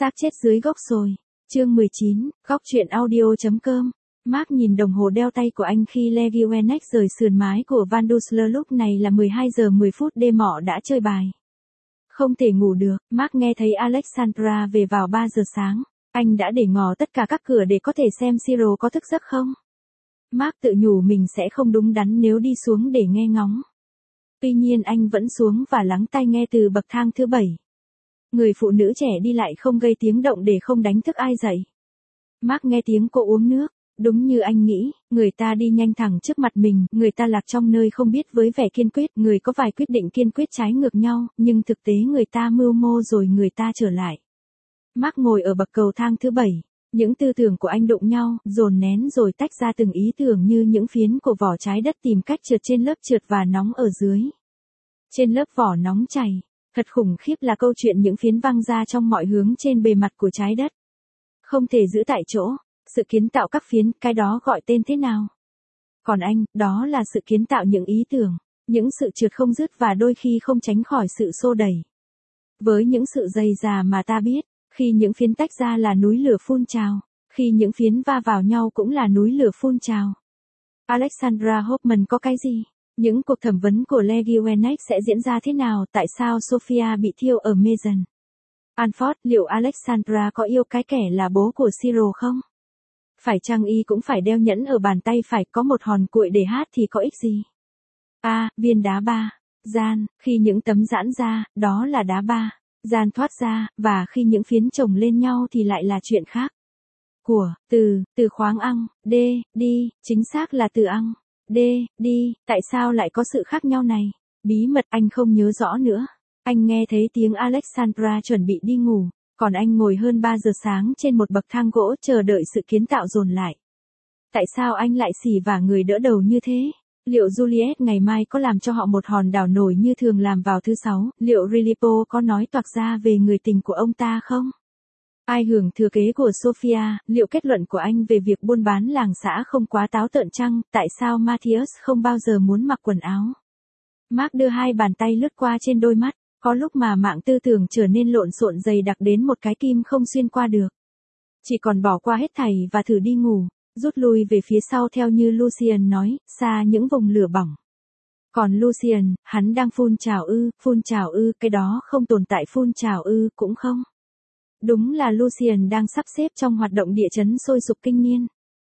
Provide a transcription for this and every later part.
Xác chết dưới gốc rồi. Chương 19, góc truyện audio.com. Mark nhìn đồng hồ đeo tay của anh khi Leguinnec rời sườn mái của Van Dusler, lúc này là 12 giờ 10 phút đêm, họ đã chơi bài. Không thể ngủ được, Mark nghe thấy Alexandra về vào 3 giờ sáng. Anh đã để ngỏ tất cả các cửa để có thể xem Cyril có thức giấc không. Mark tự nhủ mình sẽ không đúng đắn nếu đi xuống để nghe ngóng. Tuy nhiên anh vẫn xuống và lắng tai nghe từ bậc thang thứ 7. Người phụ nữ trẻ đi lại không gây tiếng động để không đánh thức ai dậy. Mark nghe tiếng cô uống nước. Đúng như anh nghĩ, người ta đi nhanh thẳng trước mặt mình, người ta lạc trong nơi không biết với vẻ kiên quyết, người có vài quyết định kiên quyết trái ngược nhau, nhưng thực tế người ta mưu mô rồi người ta trở lại. Mark ngồi ở bậc cầu thang thứ 7, những tư tưởng của anh đụng nhau, dồn nén rồi tách ra từng ý tưởng như những phiến của vỏ trái đất tìm cách trượt trên lớp trượt và nóng ở dưới. Trên lớp vỏ nóng chảy, thật khủng khiếp là câu chuyện những phiến văng ra trong mọi hướng trên bề mặt của trái đất. Không thể giữ tại chỗ. Sự kiến tạo các phiến, cái đó gọi tên thế nào? Còn anh, đó là sự kiến tạo những ý tưởng, những sự trượt không dứt và đôi khi không tránh khỏi sự xô đẩy. Với những sự dày dà mà ta biết, khi những phiến tách ra là núi lửa phun trào, khi những phiến va vào nhau cũng là núi lửa phun trào. Alexandra Hoffman có cái gì? Những cuộc thẩm vấn của Leguinnec sẽ diễn ra thế nào? Tại sao Sophia bị thiêu ở Mason? Alford, liệu Alexandra có yêu cái kẻ là bố của Cyril không? Phải chăng y cũng phải đeo nhẫn ở bàn tay phải, có một hòn cuội để hát thì có ích gì? Viên đá ba. Gian, khi những tấm giãn ra, đó là đá ba. Gian thoát ra, và khi những phiến chồng lên nhau thì lại là chuyện khác. Từ khoáng ăng, đi, chính xác là từ ăng. Đi, tại sao lại có sự khác nhau này? Bí mật anh không nhớ rõ nữa. Anh nghe thấy tiếng Alexandra chuẩn bị đi ngủ. Còn anh ngồi hơn 3 giờ sáng trên một bậc thang gỗ chờ đợi sự kiến tạo dồn lại. Tại sao anh lại xỉ vả người đỡ đầu như thế? Liệu Juliet ngày mai có làm cho họ một hòn đảo nổi như thường làm vào thứ 6? Liệu Rilipo có nói toạc ra về người tình của ông ta không? Ai hưởng thừa kế của Sophia? Liệu kết luận của anh về việc buôn bán làng xã không quá táo tợn chăng? Tại sao Matthias không bao giờ muốn mặc quần áo? Mark đưa hai bàn tay lướt qua trên đôi mắt. Có lúc mà mạng tư tưởng trở nên lộn xộn dày đặc đến một cái kim không xuyên qua được. Chỉ còn bỏ qua hết thảy và thử đi ngủ, rút lui về phía sau theo như Lucien nói, xa những vùng lửa bỏng. Còn Lucien, hắn đang phun trào cái đó không tồn tại, phun trào cũng không. Đúng là Lucien đang sắp xếp trong hoạt động địa chấn sôi sục kinh niên.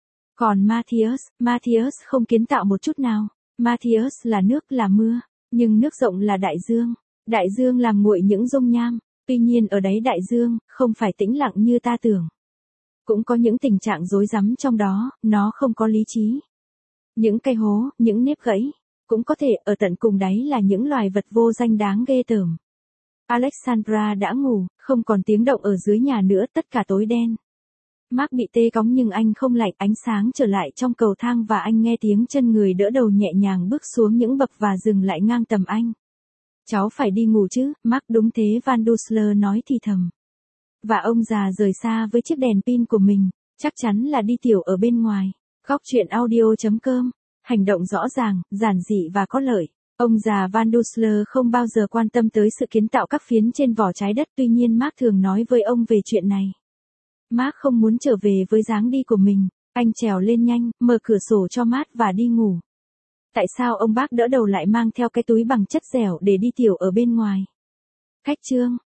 Còn Matthias không kiến tạo một chút nào. Matthias là nước, là mưa, nhưng nước rộng là đại dương. Đại dương làm nguội những dung nham, tuy nhiên ở đáy đại dương, không phải tĩnh lặng như ta tưởng. Cũng có những tình trạng rối rắm trong đó, nó không có lý trí. Những cây hố, những nếp gãy, cũng có thể ở tận cùng đáy là những loài vật vô danh đáng ghê tởm. Alexandra đã ngủ, không còn tiếng động ở dưới nhà nữa, tất cả tối đen. Mark bị tê cóng nhưng anh không lạnh, ánh sáng trở lại trong cầu thang và anh nghe tiếng chân người đỡ đầu nhẹ nhàng bước xuống những bậc và dừng lại ngang tầm anh. Cháu phải đi ngủ chứ, Mark. Đúng thế, Van Dusler nói thì thầm. Và ông già rời xa với chiếc đèn pin của mình, chắc chắn là đi tiểu ở bên ngoài. Góc truyện audio.com. Hành động rõ ràng, giản dị và có lợi. Ông già Van Dusler không bao giờ quan tâm tới sự kiến tạo các phiến trên vỏ trái đất, tuy nhiên Mark thường nói với ông về chuyện này. Mark không muốn trở về với dáng đi của mình, anh trèo lên nhanh, mở cửa sổ cho mát và đi ngủ. Tại sao ông bác đỡ đầu lại mang theo cái túi bằng chất dẻo để đi tiểu ở bên ngoài? Khách chương.